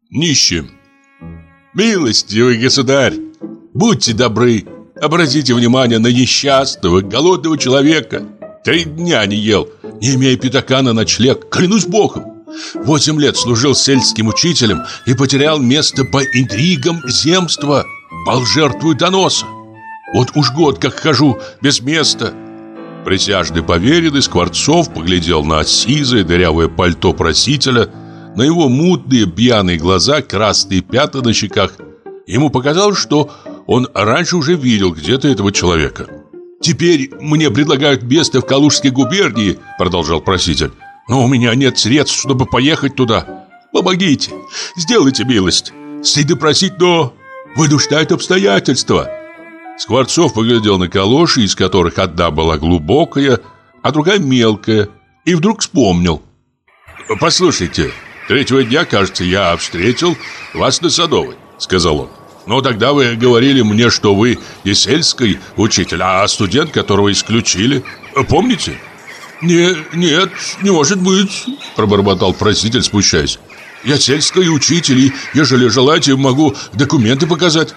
Нищим. Милостивый государь, будьте добры, обратите внимание на несчастного, голодного человека. 3 дня не ел, не имея пятака на ночлег, клянусь богом. 8 лет служил сельским учителем и потерял место по интригам земства, пал жертвой доноса. Вот уж год как хожу без места. Присяжный поверенный Скворцов поглядел на сизое дырявое пальто просителя, на его мутные пьяные глаза, красные пятна на щеках. Ему показалось, что он раньше уже видел где-то этого человека. «Теперь мне предлагают место в Калужской губернии», — продолжал проситель. «Но у меня нет средств, чтобы поехать туда. Помогите, сделайте милость. Стыдно просить, но вынуждают обстоятельства». Скворцов поглядел на калоши, из которых одна была глубокая, а другая мелкая, и вдруг вспомнил. «Послушайте, 3-го дня, кажется, я встретил вас на Садовой», — сказал он. «Но тогда вы говорили мне, что вы не сельский учитель, а студент, которого исключили. Помните?» «Нет, не может быть», — пробормотал проситель, спущаясь. «Я сельский учитель, и, ежели желаете, могу документы показать».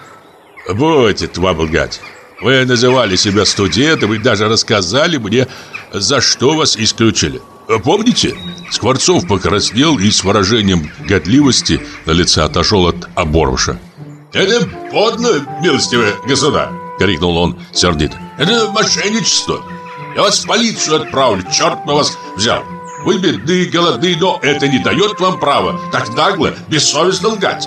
«Будет вам лгать. Вы называли себя студентом и даже рассказали мне, за что вас исключили. Помните?» Скворцов покраснел и с выражением годливости на лице отошел от оборвыша. «Это подло, милостивый государь!» — крикнул он сердито. «Это мошенничество! Я вас в полицию отправлю, черт на вас взял! Вы бедны, голодны, но это не дает вам права так нагло, бессовестно лгать!»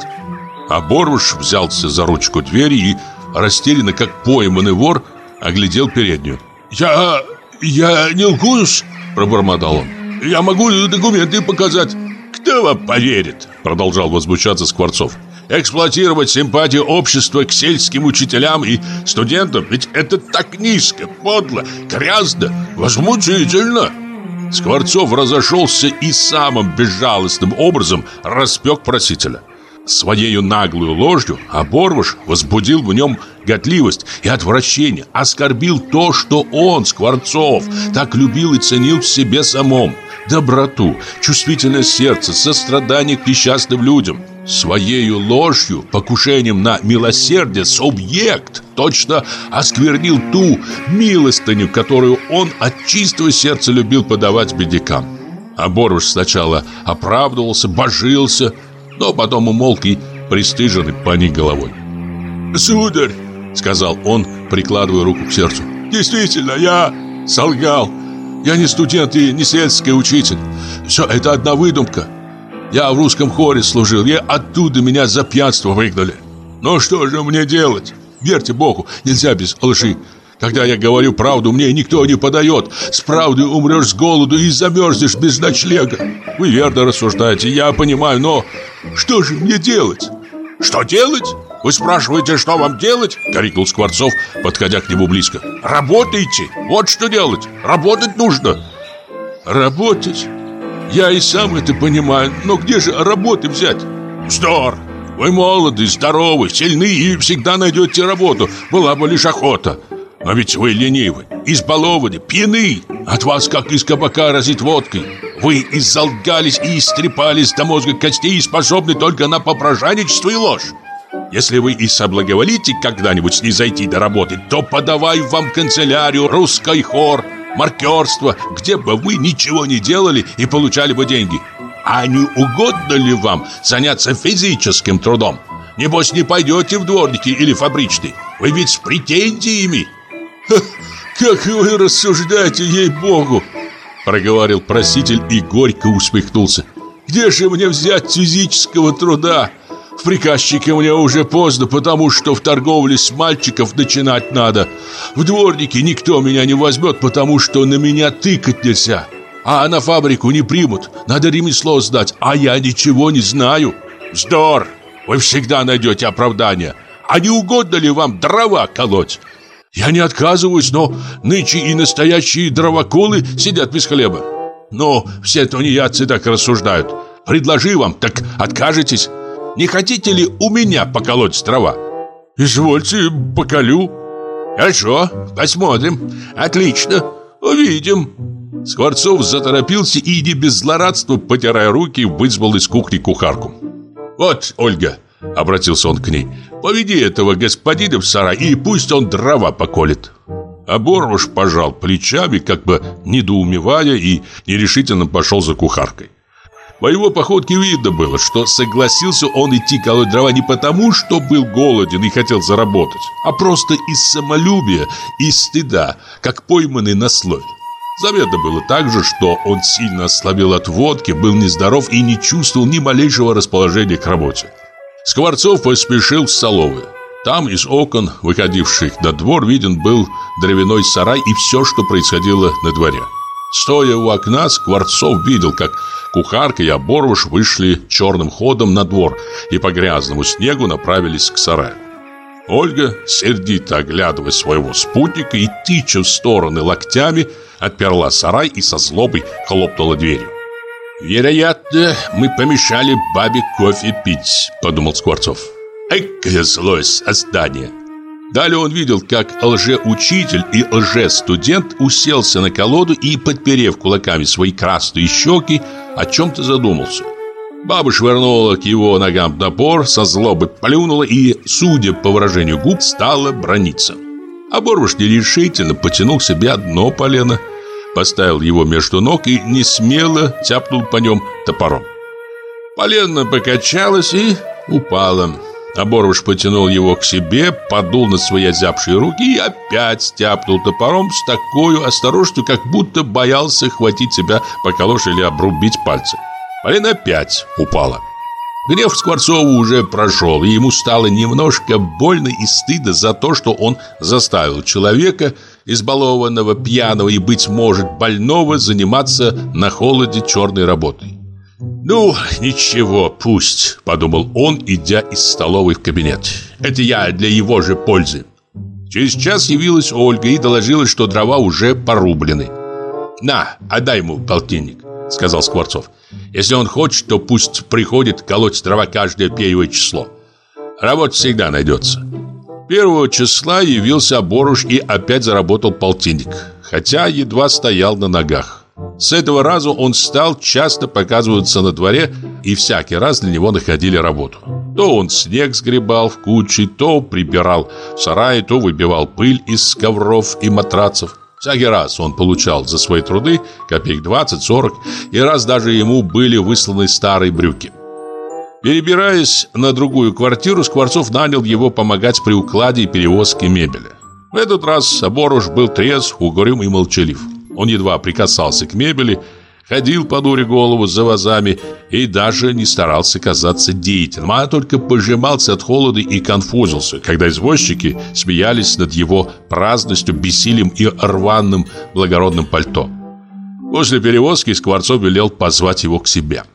Оборвыш взялся за ручку двери и, растерянно, как пойманный вор, оглядел переднюю. «Я не лгусь!» — пробормотал он. «Я могу документы показать!» «Кто вам поверит?» — продолжал возмущаться Скворцов. «Эксплуатировать симпатии общества к сельским учителям и студентам, ведь это так низко, подло, грязно, возмутительно!» Скворцов разошелся и самым безжалостным образом распек просителя. Своею наглую ложью оборвыш возбудил в нем годливость и отвращение, оскорбил то, что он, Скворцов, так любил и ценил в себе самом: доброту, чувствительное сердце, сострадание к несчастным людям. Своею ложью, покушением на милосердие, субъект точно осквернил ту милостыню, которую он от чистого сердца любил подавать беднякам. Оборвыш сначала оправдывался, божился, но потом умолк и пристыженный поник головой. «Сударь», — сказал он, прикладывая руку к сердцу, — «действительно, я солгал. Я не студент и не сельский учитель. Все это одна выдумка. Я в русском хоре служил, и оттуда меня за пьянство выгнали. Но что же мне делать? Верьте Богу, нельзя без лжи. Когда я говорю правду, мне никто не подает. С правдой умрешь с голоду и замерзнешь без ночлега. Вы верно рассуждаете, я понимаю, но что же мне делать?» «Что делать? Вы спрашиваете, что вам делать?» — крикнул Скворцов, подходя к нему близко. «Работайте! Вот что делать! Работать нужно!» «Работать? Я и сам это понимаю, но где же работы взять?» «Вздор! Вы молоды, здоровы, сильны и всегда найдете работу, была бы лишь охота. Но ведь вы ленивы, избалованы, пьяны. От вас, как из кабака, разит водкой. Вы иззалгались и истрепались до мозга костей и способны только на попрошайничество и ложь. Если вы и соблаговолите когда-нибудь снизойти до работы, то подавай вам канцелярию, русский хор, маркерство, где бы вы ничего не делали и получали бы деньги. А не угодно ли вам заняться физическим трудом? Небось, не пойдете в дворники или фабричные. Вы ведь с претензиями. «Как вы рассуждаете, ей-богу!» — проговорил проситель и горько усмехнулся. «Где же мне взять физического труда? В приказчике мне уже поздно, потому что в торговле с мальчиков начинать надо. В дворнике никто меня не возьмет, потому что на меня тыкать нельзя. А на фабрику не примут, надо ремесло сдать, а я ничего не знаю». «Вздор! Вы всегда найдете оправдание. А не угодно ли вам дрова колоть?» «Я не отказываюсь, но нынче и настоящие дровоколы сидят без хлеба». «Ну, все тунеядцы так рассуждают. Предложи вам, так откажетесь. Не хотите ли у меня поколоть дрова?» «Извольте, поколю». «Хорошо, посмотрим. Отлично, увидим». Скворцов заторопился и, не без злорадства, потирая руки, вызвал из кухни кухарку. Вот, Ольга, обратился он к ней, поведи этого господина в сарай, и пусть он дрова поколет. А Боровыш пожал плечами, как бы недоумевая, и нерешительно пошел за кухаркой. По его походке видно было, что согласился он идти колоть дрова не потому, что был голоден и хотел заработать, а просто из самолюбия и стыда, как пойманный на слове. Заметно было также, что он сильно ослабел от водки, был нездоров и не чувствовал ни малейшего расположения к работе. Скворцов поспешил в столовую. Там из окон, выходивших на двор, виден был дровяной сарай и все, что происходило на дворе. Стоя у окна, Скворцов видел, как кухарка и Оборвыш вышли черным ходом на двор и по грязному снегу направились к сараю. Ольга, сердито оглядывая своего спутника и тыча в стороны локтями, отперла сарай и со злобой хлопнула дверью. «Вероятно, мы помешали бабе кофе пить», — подумал Скворцов. «Экое злое создание!» Далее он видел, как лжеучитель и лжестудент уселся на колоду и, подперев кулаками свои красные щеки, о чем-то задумался. Баба швырнула к его ногам топор, со злобой плюнула и, судя по выражению губ, стала браниться. А Борвыш нерешительно потянул к себе одно полено, поставил его между ног и несмело тяпнул по нем топором. Полено покачалось и упало. А Борвыш потянул его к себе, подул на свои озябшие руки и опять стяпнул топором с такой осторожностью, как будто боялся хватить себя по калоше или обрубить пальцы. Полено опять упало. Гнев Скворцова уже прошел, и ему стало немножко больно и стыдно за то, что он заставил человека, избалованного, пьяного и, быть может, больного, заниматься на холоде черной работой. «Ну, ничего, пусть», — подумал он, идя из столовой в кабинет. «Это я для его же пользы». Через час явилась Ольга и доложила, что дрова уже порублены. «На, отдай ему полтинник», — сказал Скворцов. «Если он хочет, то пусть приходит колоть дрова каждое первое число. Работа всегда найдется». 1 числа явился Боруш и опять заработал полтинник, хотя едва стоял на ногах. С этого раза он стал часто показываться на дворе, и всякий раз для него находили работу. То он снег сгребал в кучи, то прибирал в сарае, то выбивал пыль из ковров и матрацев. Всякий раз он получал за свои труды копеек 20-40, и раз даже ему были высланы старые брюки. Перебираясь на другую квартиру, Скворцов нанял его помогать при укладе и перевозке мебели. В этот раз Боруш был трезв, угрюм и молчалив. Он едва прикасался к мебели, ходил, понуря голову, за вазами и даже не старался казаться деятельным, а только пожимался от холода и конфузился, когда извозчики смеялись над его праздностью, бессилием и рваным благородным пальто. После перевозки Скворцов велел позвать его к себе.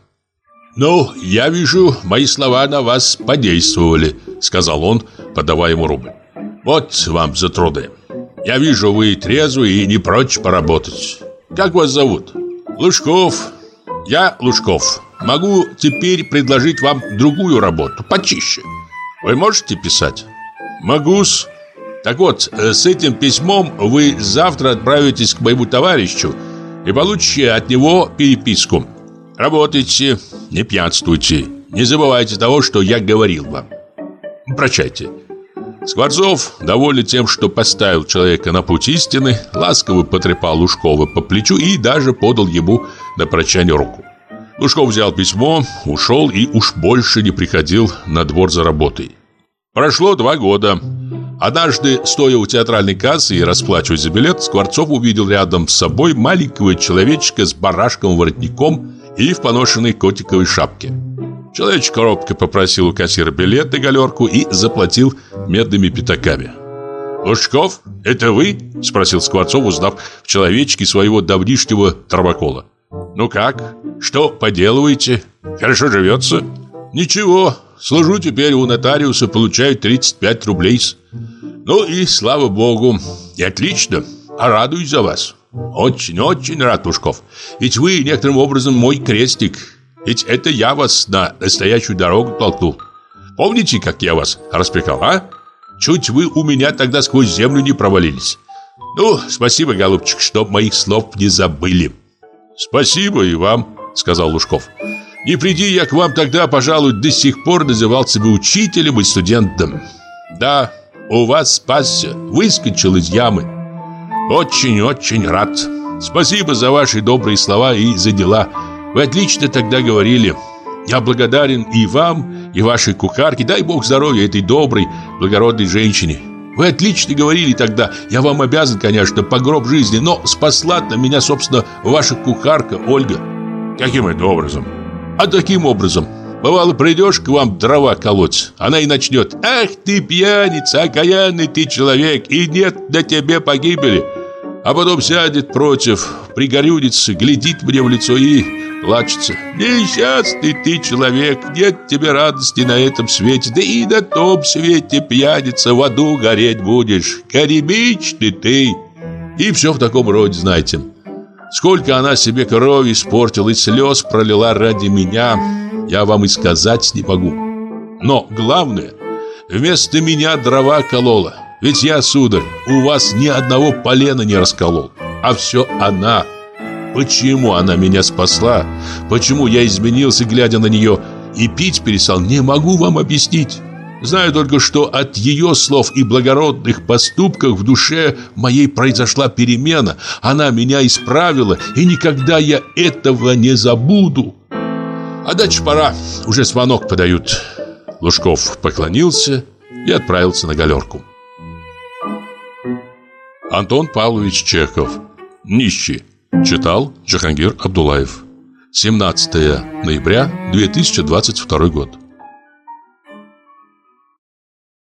«Ну, я вижу, мои слова на вас подействовали», — сказал он, подавая ему рубль. «Вот вам за труды. Я вижу, вы трезвы и не прочь поработать. Как вас зовут?» «Лужков. Я Лужков. Могу теперь предложить вам другую работу, почище. Вы можете писать?» «Могу-с. Так вот, с этим письмом вы завтра отправитесь к моему товарищу и получите от него переписку. Работайте, не пьянствуйте, не забывайте того, что я говорил вам. Прощайте». Скворцов, довольный тем, что поставил человека на путь истины, ласково потрепал Лужкова по плечу и даже подал ему на прощание руку. Лужков взял письмо, ушел и уж больше не приходил на двор за работой. Прошло 2 года. Однажды, стоя у театральной кассы и расплачиваясь за билет, Скворцов увидел рядом с собой маленького человечка с барашковым воротником и в поношенной котиковой шапке. Человечек робко попросил у кассира билет на галерку и заплатил медными пятаками. «Лужков, это вы?» – спросил Скворцов, узнав в человечке своего давнишнего травокола. «Ну как? Что поделываете? Хорошо живется?» «Ничего, служу теперь у нотариуса, получаю 35 рублей. Ну и слава богу, и отлично, а радуюсь за вас. Очень-очень рад, Лужков, ведь вы некоторым образом мой крестик. Ведь это я вас на настоящую дорогу толкнул. Помните, как я вас распекал, а? Чуть вы у меня тогда сквозь землю не провалились. Ну, спасибо, голубчик, что моих слов не забыли». «Спасибо и вам», — сказал Лужков. Не приди я к вам тогда, пожалуй, до сих пор назывался бы учителем и студентом. Да, у вас спасся, выскочил из ямы. Очень-очень рад. Спасибо за ваши добрые слова и за дела. Вы отлично тогда говорили. Я благодарен и вам, и вашей кухарке. Дай Бог здоровья этой доброй, благородной женщине. Вы отлично говорили тогда. Я вам обязан, конечно, по гроб жизни, но спасла-то меня, собственно, ваша кухарка Ольга. Каким это образом? А таким образом. Бывало, придешь к вам дрова колоть, она и начнет: «Ах ты, пьяница, окаянный ты человек, и нет на тебе погибели». А потом сядет против, пригорюнится, глядит мне в лицо и плачется: «Несчастный ты человек, нет тебе радости на этом свете, да и на том свете, пьяница, в аду гореть будешь, горемычный ты». И все в таком роде, знаете. Сколько она себе крови испортила и слез пролила ради меня, я вам и сказать не могу. Но главное, вместо меня дрова колола. Ведь я, сударь, у вас ни одного полена не расколол. А все она. Почему она меня спасла? Почему я изменился, глядя на нее, и пить перестал, не могу вам объяснить. Знаю только, что от ее слов и благородных поступков в душе моей произошла перемена. Она меня исправила, и никогда я этого не забуду. А дальше пора, уже звонок подают. Лужков поклонился и отправился на галерку. Антон Павлович Чехов. Нищий. Читал Джахангир Абдулаев. 17 ноября 2022 год.